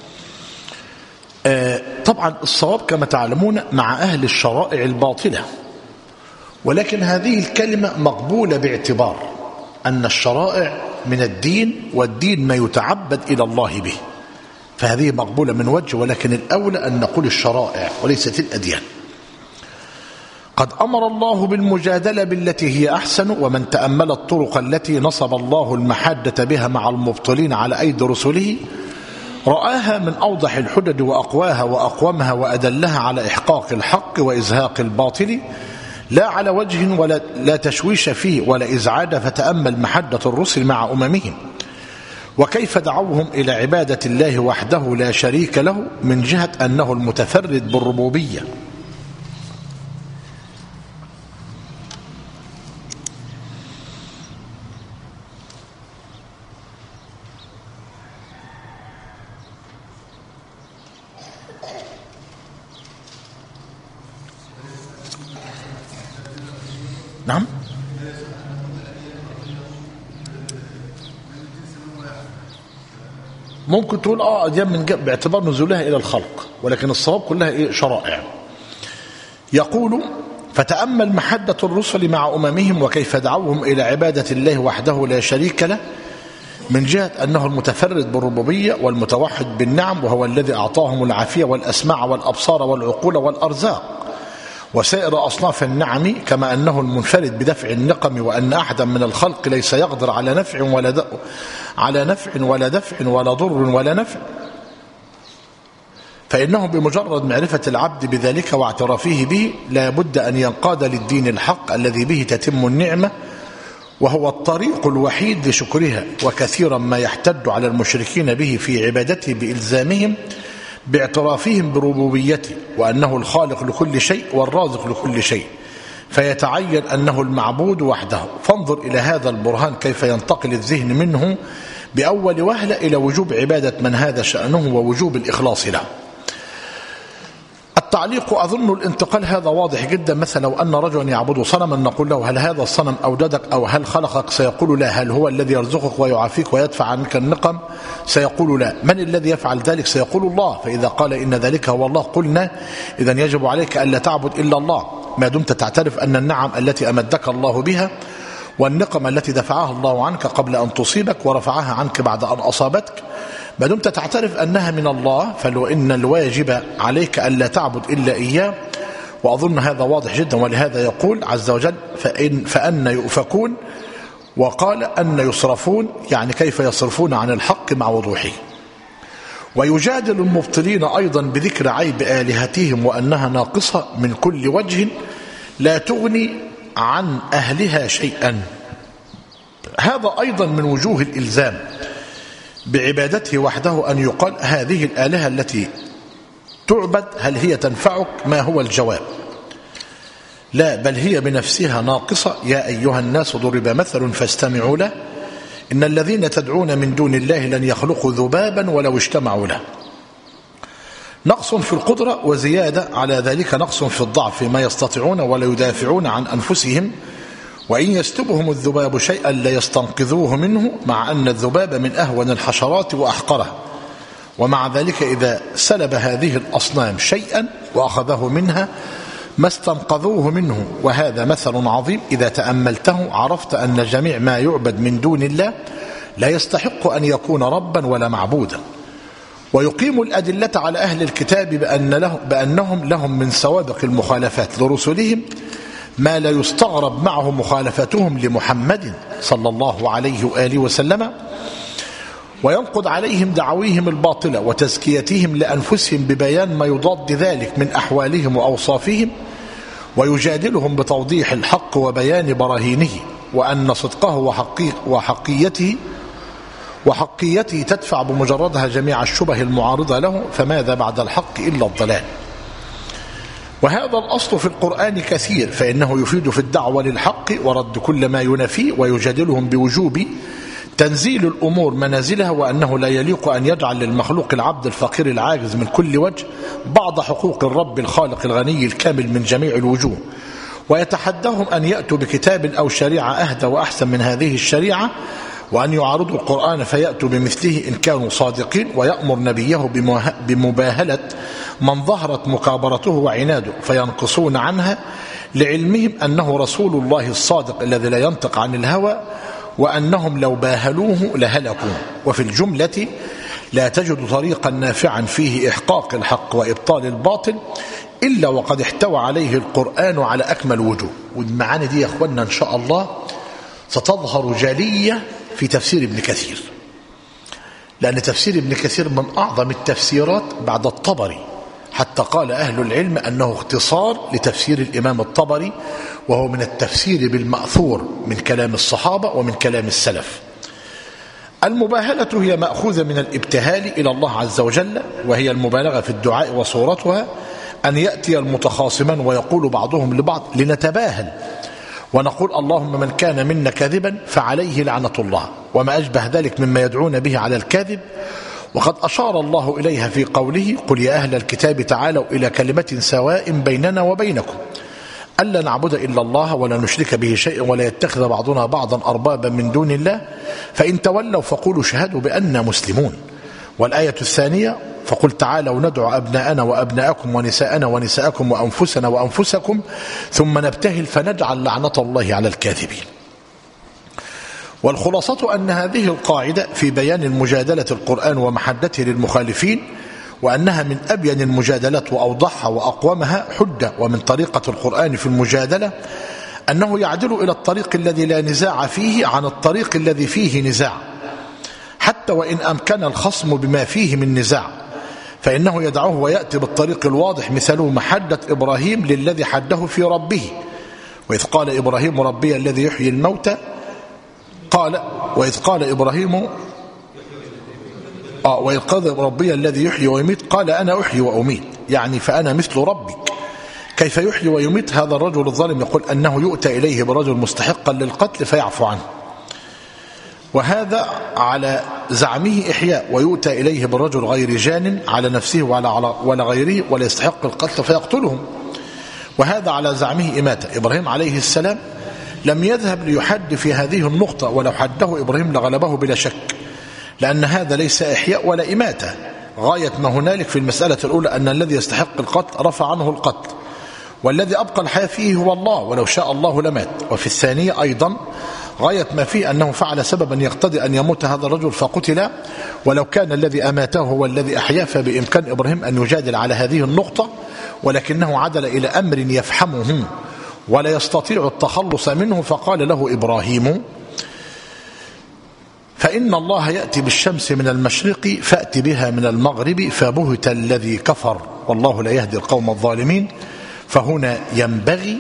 آه طبعا الصواب كما تعلمون مع أهل الشرائع الباطلة، ولكن هذه الكلمة مقبولة باعتبار أن الشرائع من الدين، والدين ما يتعبد إلى الله به، فهذه مقبولة من وجه، ولكن الأولى أن نقول الشرائع وليست الأديان. قد أمر الله بالمجادلة بالتي هي أحسن، ومن تأمل الطرق التي نصب الله المحادة بها مع المبطلين على أيدي رسله رآها من أوضح الحجج وأقواها وأقومها وأدلها على إحقاق الحق وإزهاق الباطل، لا على وجه ولا لا تشويش فيه ولا إزعاج. فتأمل محدة الرسل مع أممهم وكيف دعوهم إلى عبادة الله وحده لا شريك له من جهة أنه المتفرد بالربوبية، نعم ممكن تقول اه أديان من باعتبار نزولها إلى الخلق، ولكن الصواب كلها إيه؟ شرائع. يقول: فتأمل محدة الرسل مع أممهم وكيف دعوهم إلى عبادة الله وحده لا شريك له من جهة أنه المتفرد بالربوبية والمتوحد بالنعم، وهو الذي أعطاهم العافية والأسماع والأبصار والعقول والأرزاق وسائر أصناف النعم، كما أنه المنفرد بدفع النقم، وأن أحدا من الخلق ليس يقدر على نفع ولا على نفع ولا دفع ولا ضر ولا نفع، فإنه بمجرد معرفة العبد بذلك واعترافه به لا بد أن ينقاد للدين الحق الذي به تتم النعمة، وهو الطريق الوحيد لشكرها. وكثيرا ما يحتد على المشركين به في عبادته بإلزامهم باعترافهم بربوبيته وأنه الخالق لكل شيء والرازق لكل شيء، فيتعين أنه المعبود وحده. فانظر إلى هذا البرهان كيف ينتقل الذهن منه بأول وهلة إلى وجوب عبادة من هذا شأنه ووجوب الإخلاص له. التعليق: أظن الانتقال هذا واضح جدا. مثلا لو أن رجلا يعبد صنما نقول له: هل هذا الصنم أوجدك أو هل خلقك؟ سيقول لا. هل هو الذي يرزقك ويعافيك ويدفع عنك النقم؟ سيقول لا. من الذي يفعل ذلك؟ سيقول الله. فإذا قال إن ذلك هو الله قلنا إذن يجب عليك ألا تعبد إلا الله، ما دمت تعترف أن النعم التي أمدك الله بها والنقم التي دفعها الله عنك قبل أن تصيبك ورفعها عنك بعد أن أصابتك، ما دمت تعترف أنها من الله، فلو إن الواجب عليك ألا تعبد إلا إياه. وأظن هذا واضح جدا. ولهذا يقول عز وجل: فإن فأن يؤفكون، وقال أن يصرفون، يعني كيف يصرفون عن الحق مع وضوحه. ويجادل المبطلين أيضا بذكر عيب آلهتهم وأنها ناقصة من كل وجه لا تغني عن أهلها شيئا. هذا أيضا من وجوه الإلزام بعبادته وحده، أن يقال هذه الآلهة التي تعبد هل هي تنفعك؟ ما هو الجواب؟ لا، بل هي بنفسها ناقصة. يا أيها الناس ضرب مثل فاستمعوا له إن الذين تدعون من دون الله لن يخلقوا ذبابا ولو اجتمعوا له. نقص في القدرة، وزيادة على ذلك نقص في الضعف، ما يستطيعون ولا يدافعون عن أنفسهم، وإن يستبهم الذباب شيئا لا يستنقذوه منه، مع أن الذباب من أهون الحشرات وأحقرها، ومع ذلك إذا سلب هذه الأصنام شيئا وأخذه منها ما استنقذوه منه. وهذا مثل عظيم إذا تأملته عرفت أن جميع ما يعبد من دون الله لا يستحق أن يكون ربا ولا معبودا. ويقيم الأدلة على أهل الكتاب بأن له بأنهم لهم من سوابق المخالفات لرسلهم ما لا يستغرب معه مخالفتهم لمحمد صلى الله عليه وآله وسلم، وينقض عليهم دعويهم الباطلة وتزكيتهم لأنفسهم ببيان ما يضاد ذلك من أحوالهم وأوصافهم، ويجادلهم بتوضيح الحق وبيان براهينه، وأن صدقه وحقيق وحقيته وحقيته تدفع بمجردها جميع الشبه المعارضة له، فماذا بعد الحق إلا الضلال. وهذا الأصل في القرآن كثير، فإنه يفيد في الدعوة للحق ورد كل ما ينفيه، ويجادلهم بوجوب تنزيل الأمور منازلها، وأنه لا يليق أن يجعل للمخلوق العبد الفقير العاجز من كل وجه بعض حقوق الرب الخالق الغني الكامل من جميع الوجوه، ويتحداهم أن يأتوا بكتاب أو شريعة أهدى وأحسن من هذه الشريعة، وأن يعارضوا القرآن فيأتوا بمثله إن كانوا صادقين، ويأمر نبيه بمباهلة من ظهرت مكابرته وعناده فينقصون عنها، لعلمهم أنه رسول الله الصادق الذي لا ينطق عن الهوى، وأنهم لو باهلوه لهلكوا. وفي الجملة لا تجد طريقا نافعا فيه إحقاق الحق وإبطال الباطل إلا وقد احتوى عليه القرآن على أكمل وجوه. والمعاني دي يا أخوانا إن شاء الله ستظهر جلية في تفسير ابن كثير، لأن تفسير ابن كثير من أعظم التفسيرات بعد الطبري، حتى قال أهل العلم أنه اختصار لتفسير الإمام الطبري، وهو من التفسير بالمأثور من كلام الصحابة ومن كلام السلف. المباهلة هي مأخوذة من الابتهال إلى الله عز وجل، وهي المبالغة في الدعاء، وصورتها أن يأتي المتخاصمان ويقول بعضهم لبعض لنتباهل ونقول اللهم من كان منا كاذبا فعليه لعنة الله، وما أشبه ذلك مما يدعون به على الكاذب. وقد أشار الله إليها في قوله قل يا أهل الكتاب تعالوا إلى كلمة سواء بيننا وبينكم ألا نعبد إلا الله ولا نشرك به شيئا ولا يتخذ بعضنا بعضا أربابا من دون الله فإن تولوا فقولوا شهدوا بأننا مسلمون. والآية الثانية فقل تعالوا ندعو أبناءنا وأبناءكم ونساءنا ونساءكم وأنفسنا وأنفسكم ثم نبتهل فنجعل لعنة الله على الكاذبين. والخلاصة أن هذه القاعدة في بيان المجادلة القرآن ومحدته للمخالفين، وأنها من أبين المجادلات وأوضحها وأقومها حجة. ومن طريقة القرآن في المجادلة أنه يعدل إلى الطريق الذي لا نزاع فيه عن الطريق الذي فيه نزاع، حتى وإن أمكن الخصم بما فيه من نزاع، فإنه يدعوه ويأتي بالطريق الواضح، مثله محدة إبراهيم للذي حده في ربه، وإذ قال إبراهيم ربي الذي يحيي الموتى قال وإذ قال إبراهيم آه وإذ قال ربي الذي يحيي ويميت قال أنا أحيي وأميت، يعني فأنا مثل ربك. كيف يحيي ويميت؟ هذا الرجل الظالم يقول أنه يؤتى إليه برجل مستحقا للقتل فيعفو عنه، وهذا على زعمه إحياء، ويؤتى إليه برجل غير جان على نفسه ولا, ولا غيره ولا يستحق القتل فيقتلهم، وهذا على زعمه إماتة. إبراهيم عليه السلام لم يذهب ليحد في هذه النقطة، ولو حده إبراهيم لغلبه بلا شك، لأن هذا ليس إحياء ولا إماتة. غاية ما هنالك في المسألة الأولى أن الذي يستحق القتل رفع عنه القتل، والذي أبقى الحياة فيه هو الله، ولو شاء الله لمات. وفي الثانية أيضا غاية ما فيه أنه فعل سببا يقتضي أن يموت هذا الرجل فقتل، ولو كان الذي أماته هو الذي أحياه فبإمكان إبراهيم أن يجادل على هذه النقطة، ولكنه عدل إلى أمر يفهمه ولا يستطيع التخلص منه، فقال له إبراهيم فإن الله يأتي بالشمس من المشرق فأت بها من المغرب فبهت الذي كفر والله لا يهدي القوم الظالمين. فهنا ينبغي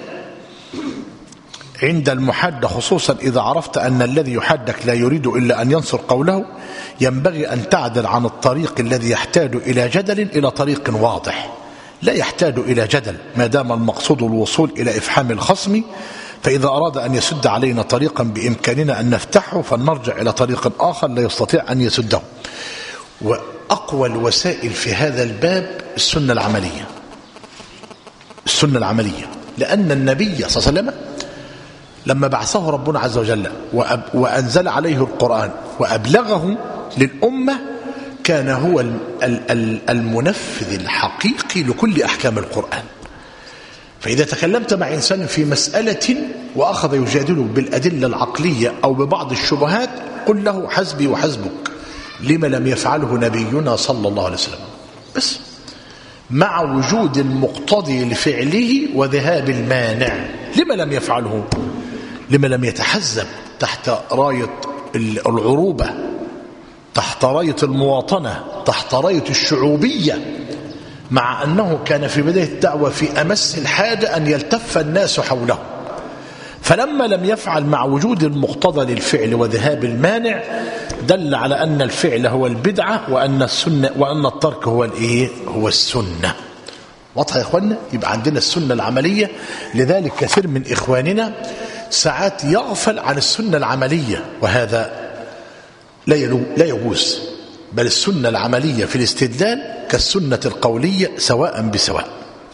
عند المحد، خصوصا إذا عرفت أن الذي يحدك لا يريد إلا أن ينصر قوله، ينبغي أن تعدل عن الطريق الذي يحتاج إلى جدل إلى طريق واضح لا يحتاج إلى جدل، ما دام المقصود الوصول إلى إفحام الخصم. فإذا أراد أن يسد علينا طريقا بإمكاننا أن نفتحه فلنرجع إلى طريق آخر لا يستطيع أن يسده. وأقوى الوسائل في هذا الباب السنة العملية، السنة العملية، لأن النبي صلى الله عليه وسلم لما بعثه ربنا عز وجل وأنزل عليه القرآن وأبلغه للأمة كان هو المنفذ الحقيقي لكل أحكام القرآن. فإذا تكلمت مع إنسان في مسألة وأخذ يجادله بالأدلة العقلية أو ببعض الشبهات قل له حسبي وحسبك، لما لم يفعله نبينا صلى الله عليه وسلم، بس مع وجود المقتضي لفعله وذهاب المانع. لما لم يفعله؟ لما لم يتحزب تحت راية العروبة، تحت راية المواطنة، تحت راية الشعوبية، مع أنه كان في بداية الدعوة في أمس الحاجة أن يلتف الناس حوله. فلما لم يفعل مع وجود المقتضى للفعل وذهاب المانع دل على أن الفعل هو البدعة وأن السنة وأن الترك هو الإيه؟ هو السنة. واضح يا إخواننا؟ يبقى عندنا السنة العملية. لذلك كثير من إخواننا ساعات يغفل عن السنة العملية، وهذا لا يجوز، بل السنة العملية في الاستدلال كالسنة القولية سواء بسواء.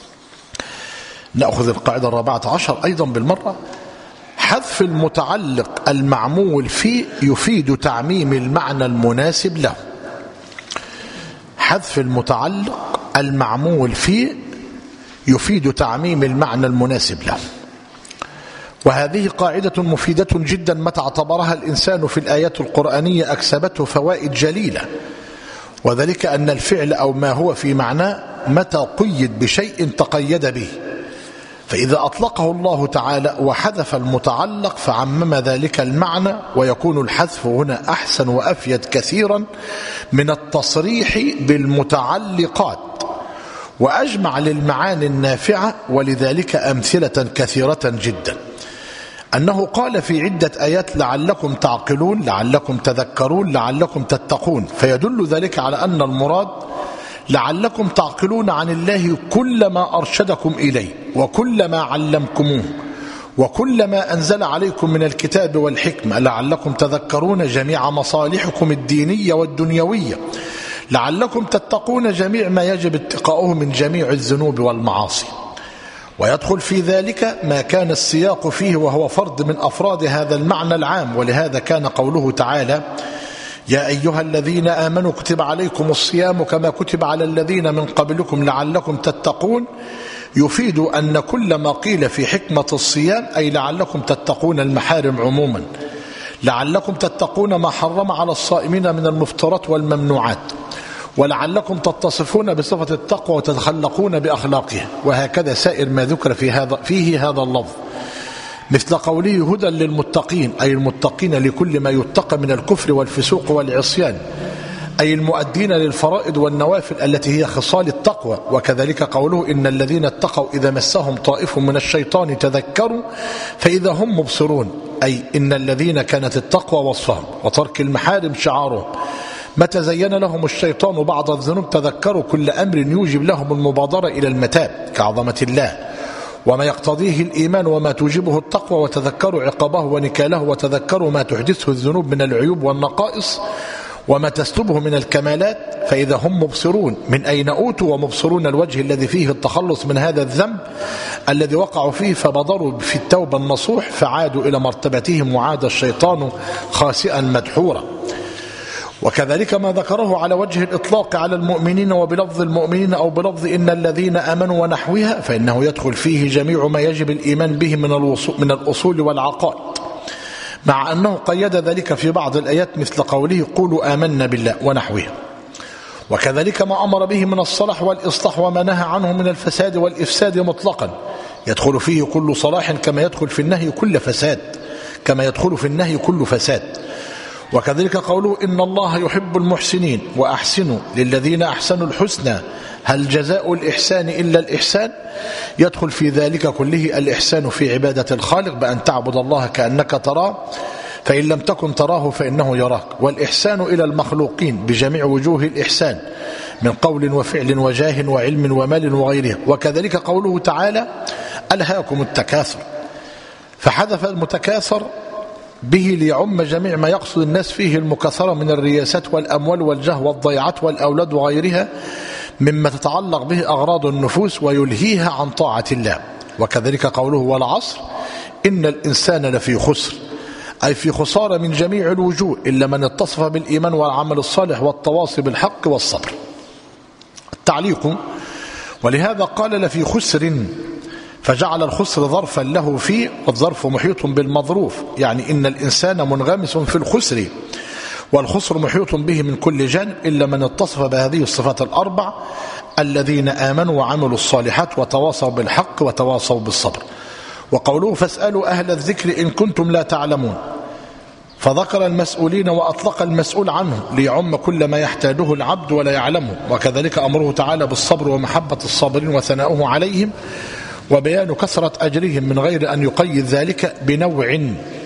نأخذ القاعدة الرابعة عشر أيضا بالمرة: حذف المتعلق المعمول فيه يفيد تعميم المعنى المناسب له. حذف المتعلق المعمول فيه يفيد تعميم المعنى المناسب له، وهذه قاعدة مفيدة جدا متى اعتبرها الإنسان في الآيات القرآنية أكسبته فوائد جليلة، وذلك أن الفعل أو ما هو في معناه متى قيد بشيء تقيد به، فإذا أطلقه الله تعالى وحذف المتعلق فعمم ذلك المعنى، ويكون الحذف هنا أحسن وأفيد كثيرا من التصريح بالمتعلقات، وأجمع للمعاني النافعة. ولذلك أمثلة كثيرة جدا، أنه قال في عدة آيات: لعلكم تعقلون، لعلكم تذكرون، لعلكم تتقون، فيدل ذلك على أن المراد لعلكم تعقلون عن الله كل ما أرشدكم إليه وكل ما علمكموه وكل ما أنزل عليكم من الكتاب والحكمة، لعلكم تذكرون جميع مصالحكم الدينية والدنيوية، لعلكم تتقون جميع ما يجب اتقاؤه من جميع الذنوب والمعاصي. ويدخل في ذلك ما كان السياق فيه وهو فرد من أفراد هذا المعنى العام، ولهذا كان قوله تعالى: يا أيها الذين آمنوا كتب عليكم الصيام كما كتب على الذين من قبلكم لعلكم تتقون، يفيد أن كل ما قيل في حكمة الصيام أي لعلكم تتقون المحارم عموما، لعلكم تتقون ما حرم على الصائمين من المفطرات والممنوعات، ولعلكم تتصفون بصفة التقوى وتتخلقون بأخلاقها، وهكذا سائر ما ذكر في هذا فيه هذا اللفظ، مثل قوله: هدى للمتقين، أي المتقين لكل ما يتقى من الكفر والفسوق والعصيان، أي المؤدين للفرائض والنوافل التي هي خصال التقوى. وكذلك قوله: إن الذين اتقوا إذا مسهم طائف من الشيطان تذكروا فإذا هم مبصرون، أي إن الذين كانت التقوى وصفهم وترك المحارم شعارهم، متى زين لهم الشيطان بعض الذنوب تذكروا كل أمر يوجب لهم المبادرة إلى المتاب كعظمة الله وما يقتضيه الإيمان وما توجبه التقوى، وتذكروا عقابه ونكاله، وتذكروا ما تحدثه الذنوب من العيوب والنقائص وما تسلبه من الكمالات، فإذا هم مبصرون من أين أوتوا ومبصرون الوجه الذي فيه التخلص من هذا الذنب الذي وقعوا فيه، فبادروا في التوبة النصوح فعادوا إلى مرتبتهم، وعاد الشيطان خاسئا مدحورا. وكذلك ما ذكره على وجه الإطلاق على المؤمنين وبلفظ المؤمنين أو بلفظ إن الذين آمنوا ونحوها، فإنه يدخل فيه جميع ما يجب الإيمان به من الأصول والعقائد، مع أنه قيد ذلك في بعض الآيات مثل قوله: قولوا آمنا بالله ونحوها. وكذلك ما أمر به من الصلاح والإصلاح وما نهى عنه من الفساد والإفساد مطلقا، يدخل فيه كل صلاح كما يدخل في النهي كل فساد، كما يدخل في النهي كل فساد. وكذلك قوله: إن الله يحب المحسنين وأحسنوا للذين أحسنوا الحسنى هل جزاء الإحسان إلا الإحسان، يدخل في ذلك كله الإحسان في عبادة الخالق بأن تعبد الله كأنك تراه، فإن لم تكن تراه فإنه يراك، والإحسان إلى المخلوقين بجميع وجوه الإحسان من قول وفعل وجاه وعلم ومال وغيره. وكذلك قوله تعالى: ألهاكم التكاثر، فحذف المتكاثر به ليعم جميع ما يقصد الناس فيه المكاثرة من الرياسات والأموال والجاه والضيعات والأولاد وغيرها مما تتعلق به أغراض النفوس ويلهيها عن طاعة الله. وكذلك قوله: والعصر إن الإنسان لفي خسر، أي في خسارة من جميع الوجوه إلا من اتصف بالإيمان والعمل الصالح والتواصي بالحق والصبر. التعليق: ولهذا قال لفي خسر، فجعل الخسر ظرفا له فيه، والظرف محيط بالمظروف، يعني إن الإنسان منغمس في الخسر، والخسر محيط به من كل جانب إلا من اتصف بهذه الصفات الأربع: الذين آمنوا وعملوا الصالحات وتواصوا بالحق وتواصوا بالصبر. وقوله: فاسألوا أهل الذكر إن كنتم لا تعلمون، فذكر المسؤولين وأطلق المسؤول عنه ليعم كل ما يحتاجه العبد ولا يعلمه. وكذلك أمره تعالى بالصبر ومحبة الصابرين وثناؤه عليهم وبيان كثرة أجرهم من غير أن يقيد ذلك بنوع،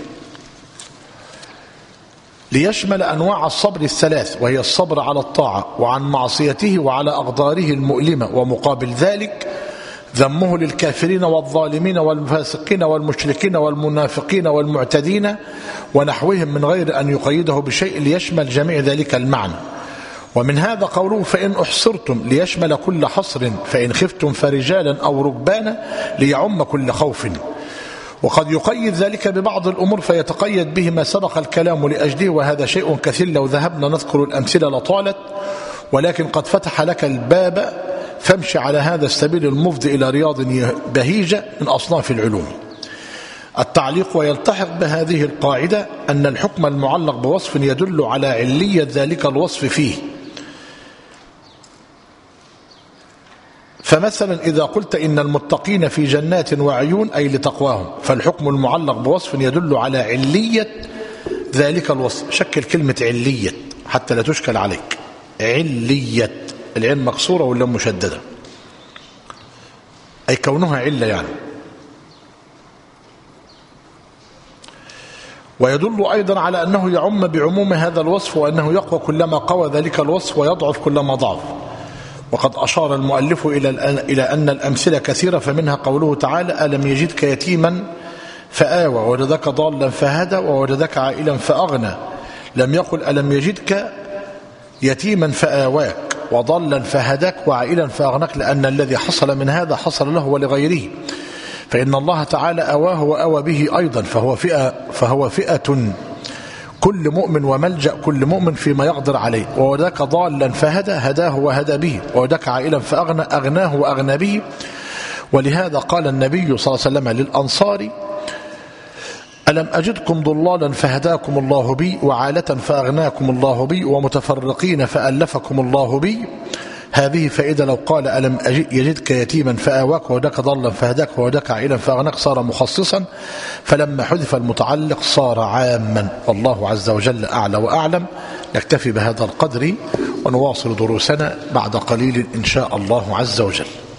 ليشمل أنواع الصبر الثلاث، وهي الصبر على الطاعة وعن معصيته وعلى أقداره المؤلمة. ومقابل ذلك ذمه للكافرين والظالمين والفاسقين والمشركين والمنافقين والمعتدين ونحوهم من غير أن يقيده بشيء ليشمل جميع ذلك المعنى. ومن هذا قوله فإن أحصرتم ليشمل كل حصر، فإن خفتم فرجالا أو ركبانا ليعم كل خوف. وقد يقيد ذلك ببعض الأمور فيتقيد به ما سبق الكلام لأجله، وهذا شيء كثير لو ذهبنا نذكر الأمثلة لطالت، ولكن قد فتح لك الباب فامشي على هذا السبيل المفضي إلى رياض بهيجة من أصناف العلوم. التعليق ويلتحق بهذه القاعدة أن الحكم المعلق بوصف يدل على علية ذلك الوصف فيه. فمثلا إذا قلت إن المتقين في جنات وعيون أي لتقواهم، فالحكم المعلق بوصف يدل على علية ذلك الوصف. شكل كلمة علية حتى لا تشكل عليك. علية، العين مكسورة ولا مشددة، أي كونها علة يعني. ويدل أيضا على أنه يعم بعموم هذا الوصف، وأنه يقوى كلما قوى ذلك الوصف ويضعف كلما ضعف. وقد أشار المؤلف إلى أن الأمثلة كثيرة، فمنها قوله تعالى ألم يجدك يتيما فآوى ووجدك ضالا فهدى ووجدك عائلا فأغنى. لم يقل ألم يجدك يتيما فآواك وضلا فهداك وعائلا فأغناك، لأن الذي حصل من هذا حصل له ولغيره، فإن الله تعالى أواه وأوى به أيضا، فهو فئة, فهو فئة كل مؤمن وملجأ كل مؤمن فيما يقدر عليه. ووجدك ضالا فهدى هداه وهدى به، ووجدك عائلا فأغنى أغناه وأغنى به. ولهذا قال النبي صلى الله عليه وسلم للأنصار ألم أجدكم ضلالا فهداكم الله بي، وعالة فأغناكم الله بي، ومتفرقين فألفكم الله بي. هذه فائدة لو قال ألم يجدك يتيما فآواك ووجدك ضلا فهداك ووجدك عائلا فأغناك صار مخصصا، فلما حذف المتعلق صار عاما. والله عز وجل أعلى وأعلم. نكتفي بهذا القدر ونواصل دروسنا بعد قليل إن شاء الله عز وجل.